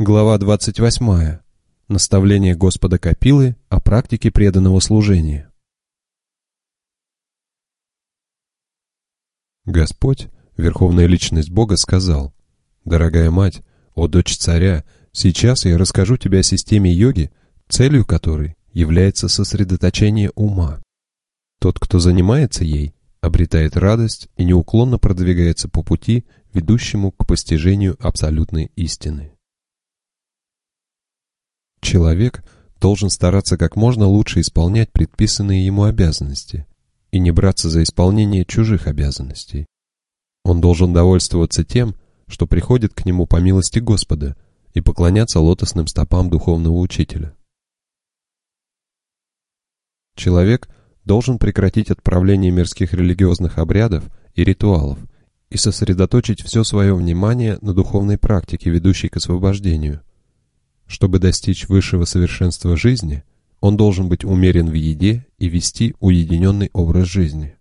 Глава 28. Наставление Господа Капилы о практике преданного служения. Господь, Верховная Личность Бога, сказал: «Дорогая мать, о дочь царя, сейчас я расскажу тебе о системе йоги, целью которой является сосредоточение ума. Тот, кто занимается ей, обретает радость и неуклонно продвигается по пути, ведущему к постижению абсолютной истины». Человек должен стараться как можно лучше исполнять предписанные ему обязанности и не браться за исполнение чужих обязанностей. Он должен довольствоваться тем, что приходит к нему по милости Господа, и поклоняться лотосным стопам духовного учителя. Человек должен прекратить отправление мирских религиозных обрядов и ритуалов и сосредоточить все свое внимание на духовной практике, ведущей к освобождению. Чтобы достичь высшего совершенства жизни, он должен быть умерен в еде и вести уединенный образ жизни.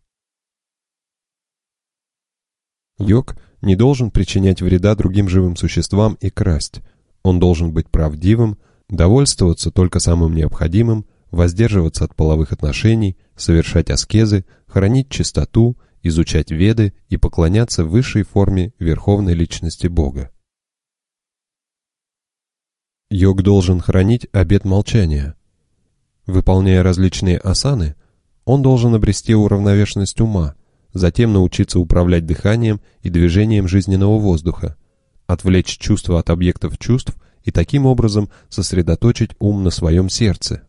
Йог не должен причинять вреда другим живым существам и красть. Он должен быть правдивым, довольствоваться только самым необходимым, воздерживаться от половых отношений, совершать аскезы, хранить чистоту, изучать веды и поклоняться высшей форме Верховной Личности Бога. Йог должен хранить обет молчания. Выполняя различные асаны, он должен обрести уравновешенность ума, затем научиться управлять дыханием и движением жизненного воздуха, отвлечь чувства от объектов чувств и таким образом сосредоточить ум на своем сердце.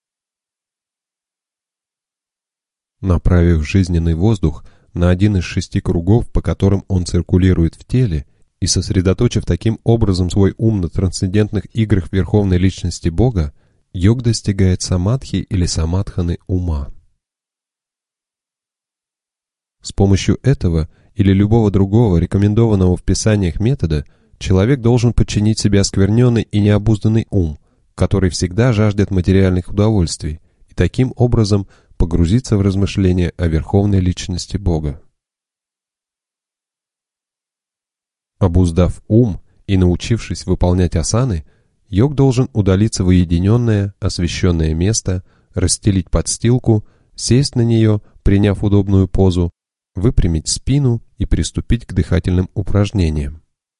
Направив жизненный воздух на один из 6 кругов, по которым он циркулирует в теле, и сосредоточив таким образом свой ум на трансцендентных играх Верховной Личности Бога, йог достигает самадхи или самадханы ума. С помощью этого или любого другого рекомендованного в писаниях метода человек должен подчинить себе оскверненный и необузданный ум, который всегда жаждет материальных удовольствий, и таким образом погрузиться в размышления о Верховной Личности Бога. Обуздав ум и научившись выполнять асаны, йог должен удалиться в уединенное, освященное место, расстелить подстилку, сесть на нее, приняв удобную позу, выпрямить спину и приступить к дыхательным упражнениям.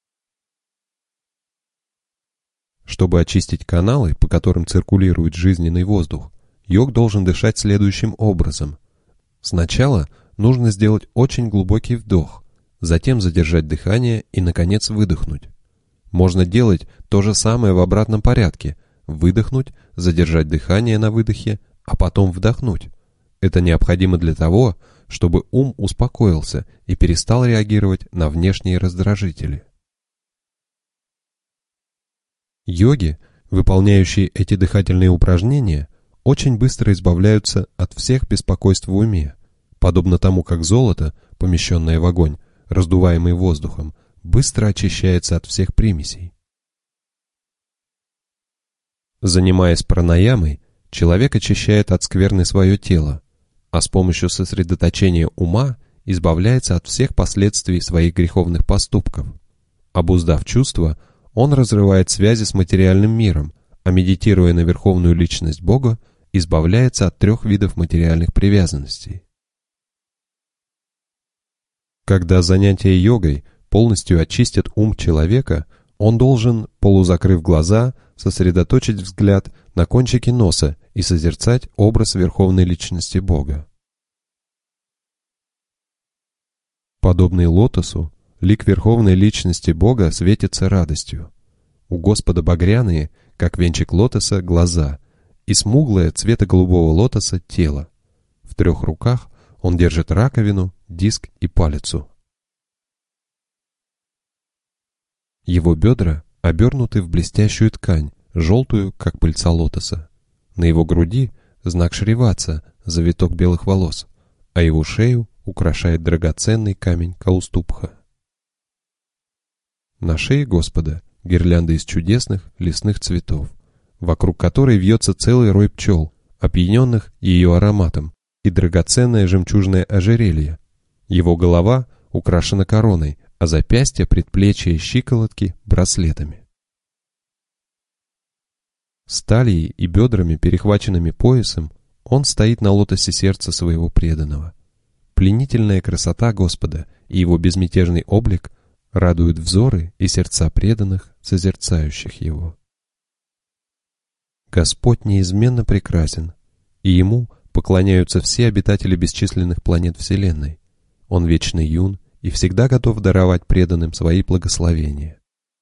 Чтобы очистить каналы, по которым циркулирует жизненный воздух, йог должен дышать следующим образом. Сначала нужно сделать очень глубокий вдох, затем задержать дыхание и, наконец, выдохнуть. Можно делать то же самое в обратном порядке: выдохнуть, задержать дыхание на выдохе, а потом вдохнуть. Это необходимо для того, чтобы ум успокоился и перестал реагировать на внешние раздражители. Йоги, выполняющие эти дыхательные упражнения, очень быстро избавляются от всех беспокойств в уме, подобно тому, как золото, помещенное в огонь, раздуваемый воздухом, быстро очищается от всех примесей. Занимаясь пранаямой, человек очищает от скверны свое тело, а с помощью сосредоточения ума избавляется от всех последствий своих греховных поступков. Обуздав чувства, он разрывает связи с материальным миром, а медитируя на Верховную Личность Бога, избавляется от 3 видов материальных привязанностей. Когда занятия йогой полностью очистят ум человека, он должен, полузакрыв глаза, сосредоточить взгляд на кончике носа и созерцать образ Верховной Личности Бога. Подобный лотосу, лик Верховной Личности Бога светится радостью. У Господа багряные, как венчик лотоса, глаза, и смуглое цвета голубого лотоса тело. В 3 руках он держит раковину, диск и палицу. Его бедра обернуты в блестящую ткань, желтую, как пыльца лотоса. На его груди знак Шриватса, завиток белых волос, а его шею украшает драгоценный камень Каустубха. На шее Господа гирлянда из чудесных лесных цветов, вокруг которой вьется целый рой пчел, опьяненных ее ароматом, и драгоценное жемчужное ожерелье. Его голова украшена короной, а запястья, предплечья и щиколотки — браслетами. С талией и бедрами, перехваченными поясом, он стоит на лотосе сердца своего преданного. Пленительная красота Господа и его безмятежный облик радуют взоры и сердца преданных, созерцающих его. Господь неизменно прекрасен, и Ему поклоняются все обитатели бесчисленных планет Вселенной. Он вечно юн и всегда готов даровать преданным свои благословения.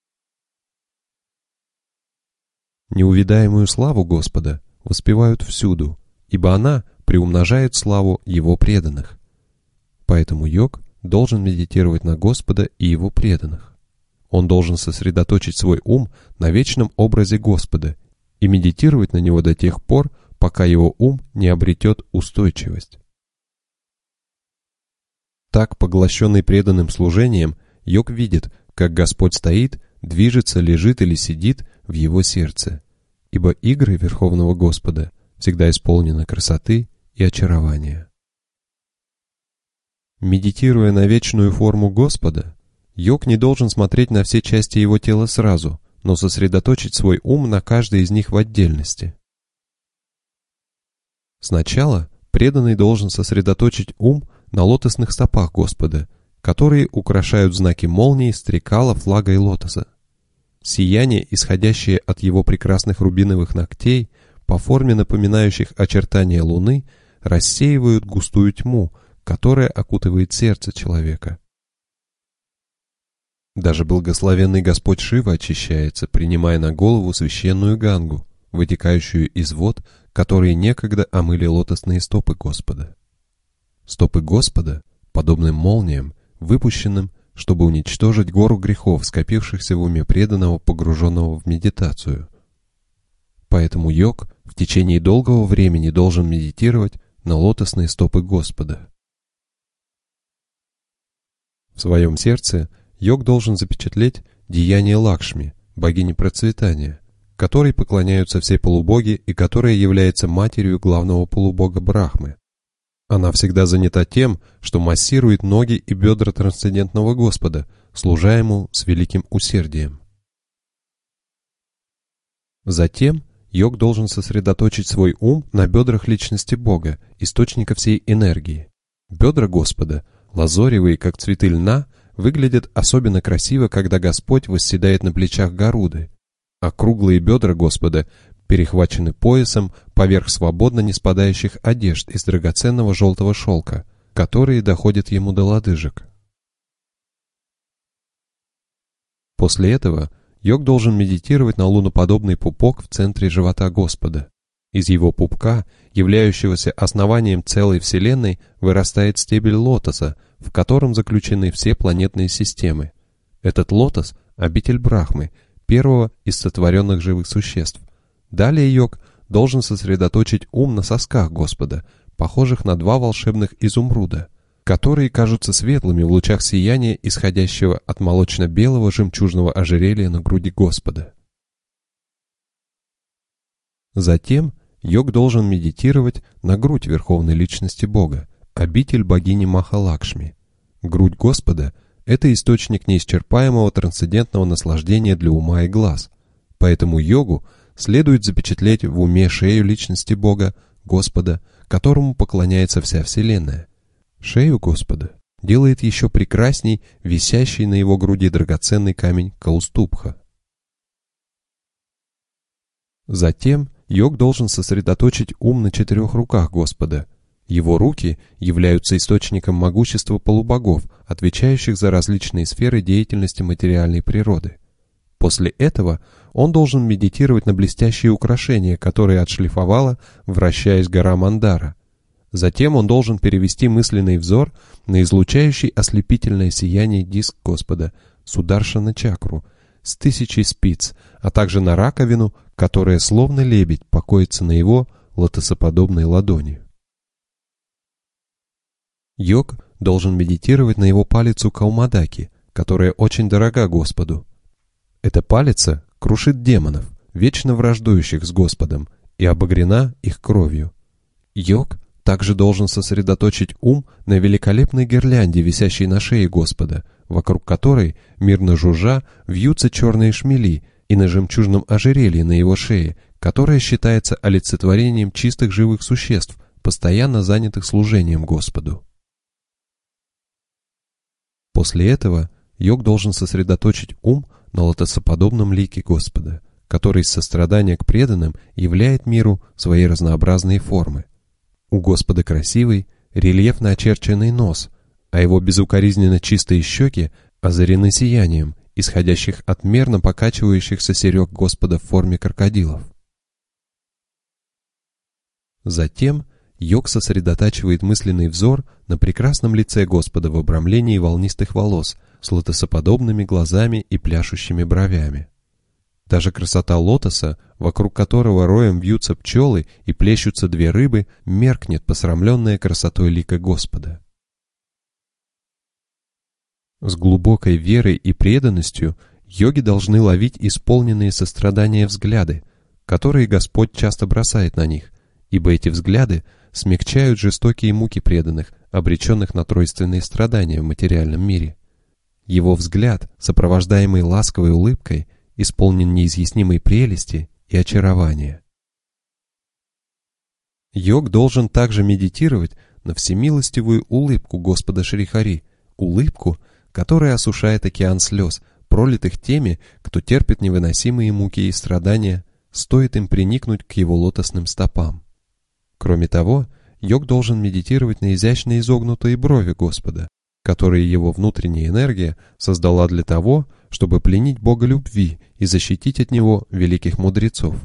Неувидаемую славу Господа воспевают всюду, ибо она приумножает славу Его преданных. Поэтому йог должен медитировать на Господа и Его преданных. Он должен сосредоточить свой ум на вечном образе Господа и медитировать на него до тех пор, пока его ум не обретет устойчивость. Так, поглощенный преданным служением, йог видит, как Господь стоит, движется, лежит или сидит в его сердце, ибо игры Верховного Господа всегда исполнены красоты и очарования. Медитируя на вечную форму Господа, йог не должен смотреть на все части его тела сразу, но сосредоточить свой ум на каждой из них в отдельности. Сначала преданный должен сосредоточить ум на лотосных стопах Господа, которые украшают знаки молнии, стрекала, флага и лотоса. Сияние, исходящее от его прекрасных рубиновых ногтей, по форме напоминающих очертания луны, рассеивают густую тьму, которая окутывает сердце человека. Даже благословенный Господь Шива очищается, принимая на голову священную гангу, вытекающую из вод, которые некогда омыли лотосные стопы Господа. Стопы Господа подобны молниям, выпущенным, чтобы уничтожить гору грехов, скопившихся в уме преданного, погруженного в медитацию. Поэтому йог в течение долгого времени должен медитировать на лотосные стопы Господа. В своем сердце йог должен запечатлеть деяние Лакшми, богини процветания, которой поклоняются все полубоги и которая является матерью главного полубога Брахмы. Она всегда занята тем, что массирует ноги и бедра трансцендентного Господа, служа Ему с великим усердием. Затем йог должен сосредоточить свой ум на бедрах личности Бога, источника всей энергии. Бедра Господа, лазоревые, как цветы льна, выглядят особенно красиво, когда Господь восседает на плечах Гаруды, а круглые бедра Господа перехвачены поясом поверх свободно не спадающих одежд из драгоценного желтого шелка, которые доходят ему до лодыжек. После этого йог должен медитировать на луноподобный пупок в центре живота Господа. Из его пупка, являющегося основанием целой Вселенной, вырастает стебель лотоса, в котором заключены все планетные системы. Этот лотос – обитель Брахмы, первого из сотворенных живых существ. Далее йог должен сосредоточить ум на сосках Господа, похожих на два волшебных изумруда, которые кажутся светлыми в лучах сияния, исходящего от молочно-белого жемчужного ожерелья на груди Господа. Затем йог должен медитировать на грудь Верховной Личности Бога, обитель богини Махалакшми. Грудь Господа – это источник неисчерпаемого трансцендентного наслаждения для ума и глаз, поэтому йогу следует запечатлеть в уме шею Личности Бога, Господа, которому поклоняется вся Вселенная. Шею Господа делает еще прекрасней висящий на его груди драгоценный камень Каустубха. Затем йог должен сосредоточить ум на 4 руках Господа. Его руки являются источником могущества полубогов, отвечающих за различные сферы деятельности материальной природы. После этого он должен медитировать на блестящие украшения, которые отшлифовала, вращаясь гора Мандара. Затем он должен перевести мысленный взор на излучающий ослепительное сияние диск Господа, Сударшана-чакру, с 1000 спиц, а также на раковину, которая словно лебедь покоится на его лотосоподобной ладони. Йог должен медитировать на его палицу Каумадаки, которая очень дорога Господу. Эта палица крушит демонов, вечно враждующих с Господом, и обогрена их кровью. Йог также должен сосредоточить ум на великолепной гирлянде, висящей на шее Господа, вокруг которой, мирно жужжа, вьются черные шмели, и на жемчужном ожерелье на его шее, которое считается олицетворением чистых живых существ, постоянно занятых служением Господу. После этого йог должен сосредоточить ум на лотосоподобном лике Господа, который из сострадания к преданным являет миру свои разнообразные формы. У Господа красивый, рельефно очерченный нос, а его безукоризненно чистые щеки озарены сиянием, исходящих от мерно покачивающихся серег Господа в форме крокодилов. Затем йог сосредотачивает мысленный взор на прекрасном лице Господа в обрамлении волнистых волос с лотосоподобными глазами и пляшущими бровями. Даже красота лотоса, вокруг которого роем вьются пчелы и плещутся две рыбы, меркнет, посрамленная красотой лика Господа. С глубокой верой и преданностью йоги должны ловить исполненные сострадания взгляды, которые Господь часто бросает на них, ибо эти взгляды смягчают жестокие муки преданных, обреченных на тройственные страдания в материальном мире. Его взгляд, сопровождаемый ласковой улыбкой, исполнен неизъяснимой прелести и очарования. Йог должен также медитировать на всемилостивую улыбку Господа Шри Хари, улыбку, которая осушает океан слез, пролитых теми, кто терпит невыносимые муки и страдания, стоит им приникнуть к его лотосным стопам. Кроме того, йог должен медитировать на изящно изогнутые брови Господа, которые его внутренняя энергия создала для того, чтобы пленить Бога любви и защитить от него великих мудрецов.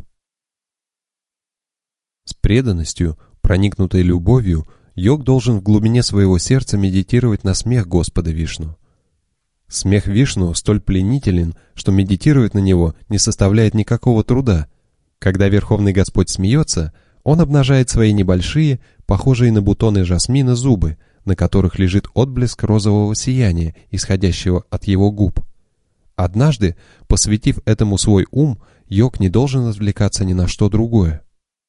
С преданностью, проникнутой любовью, йог должен в глубине своего сердца медитировать на смех Господа Вишну. Смех Вишну столь пленителен, что медитировать на него не составляет никакого труда. Когда Верховный Господь смеется, Он обнажает свои небольшие, похожие на бутоны жасмина, зубы, на которых лежит отблеск розового сияния, исходящего от его губ. Однажды, посвятив этому свой ум, йог не должен отвлекаться ни на что другое.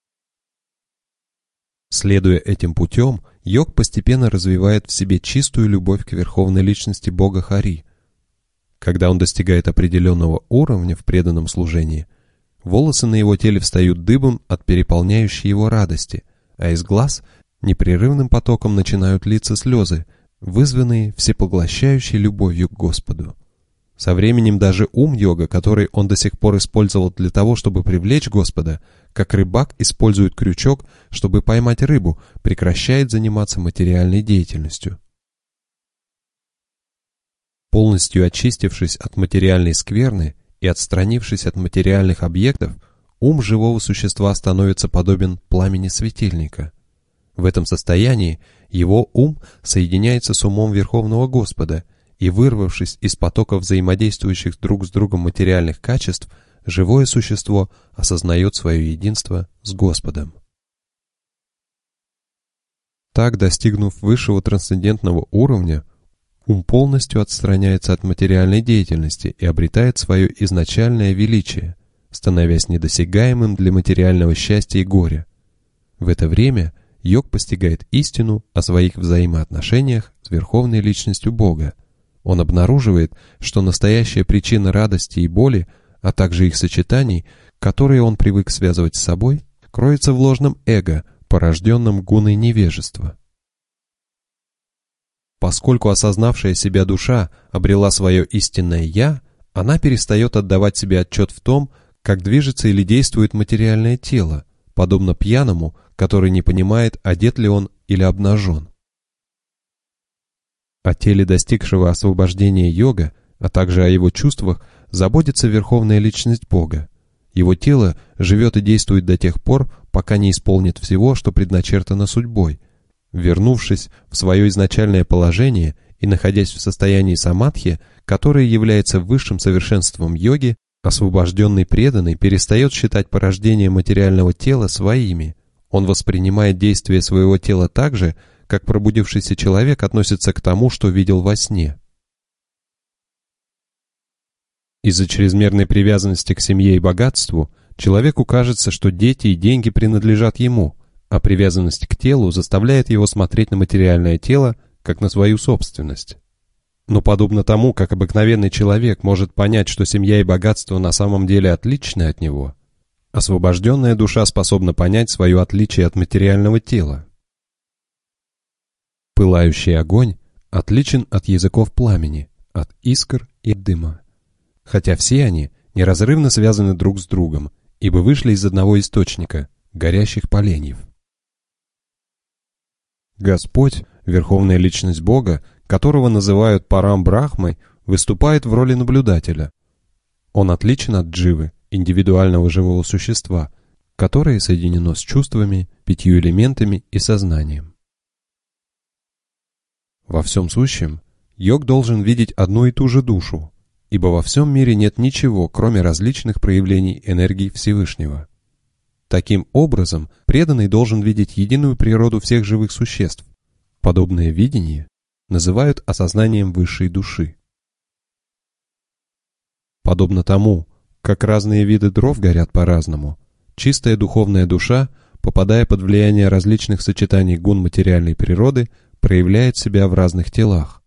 Следуя этим путем, йог постепенно развивает в себе чистую любовь к верховной личности Бога Хари. Когда он достигает определенного уровня в преданном служении, волосы на его теле встают дыбом от переполняющей его радости, а из глаз непрерывным потоком начинают литься слезы, вызванные всепоглощающей любовью к Господу. Со временем даже ум йога, который он до сих пор использовал для того, чтобы привлечь Господа, как рыбак использует крючок, чтобы поймать рыбу, прекращает заниматься материальной деятельностью. Полностью очистившись от материальной скверны и отстранившись от материальных объектов, ум живого существа становится подобен пламени светильника. В этом состоянии его ум соединяется с умом Верховного Господа, и, вырвавшись из потока взаимодействующих друг с другом материальных качеств, живое существо осознает свое единство с Господом. Так, достигнув высшего трансцендентного уровня, ум полностью отстраняется от материальной деятельности и обретает свое изначальное величие, становясь недосягаемым для материального счастья и горя. В это время йог постигает истину о своих взаимоотношениях с Верховной Личностью Бога. Он обнаруживает, что настоящая причина радости и боли, а также их сочетаний, которые он привык связывать с собой, кроется в ложном эго, порожденном гуной невежества. Поскольку осознавшая себя душа обрела свое истинное «я», она перестает отдавать себе отчет в том, как движется или действует материальное тело, подобно пьяному, который не понимает, одет ли он или обнажен. О теле достигшего освобождения йога, а также о его чувствах, заботится Верховная Личность Бога. Его тело живет и действует до тех пор, пока не исполнит всего, что предначертано судьбой. Вернувшись в свое изначальное положение и находясь в состоянии самадхи, которое является высшим совершенством йоги, освобожденный преданный перестает считать порождение материального тела своими. Он воспринимает действия своего тела так же, как пробудившийся человек относится к тому, что видел во сне. Из-за чрезмерной привязанности к семье и богатству человеку кажется, что дети и деньги принадлежат ему, а привязанность к телу заставляет его смотреть на материальное тело как на свою собственность. Но подобно тому, как обыкновенный человек может понять, что семья и богатство на самом деле отличны от него, Освобожденная душа способна понять свое отличие от материального тела. Пылающий огонь отличен от языков пламени, от искр и дыма. Хотя все они неразрывно связаны друг с другом, ибо вышли из одного источника – горящих поленьев. Господь, верховная личность Бога, которого называют Парам Брахмой, выступает в роли наблюдателя. Он отличен от дживы, индивидуального живого существа, которое соединено с чувствами, 5 элементами и сознанием. Во всем сущем йог должен видеть одну и ту же душу, ибо во всем мире нет ничего, кроме различных проявлений энергии Всевышнего. Таким образом, преданный должен видеть единую природу всех живых существ. Подобное видение называют осознанием высшей души. Подобно тому, как разные виды дров горят по-разному, чистая духовная душа, попадая под влияние различных сочетаний гун материальной природы, проявляет себя в разных телах.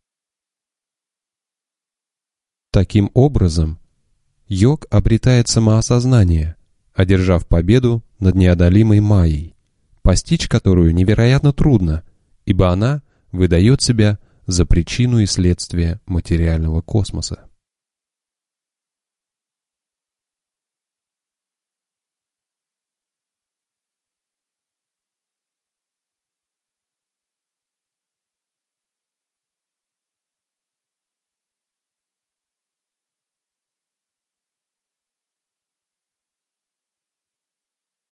Таким образом, йог обретает самоосознание, одержав победу над неодолимой майей, постичь которую невероятно трудно, ибо она выдает себя за причину и следствие материального космоса.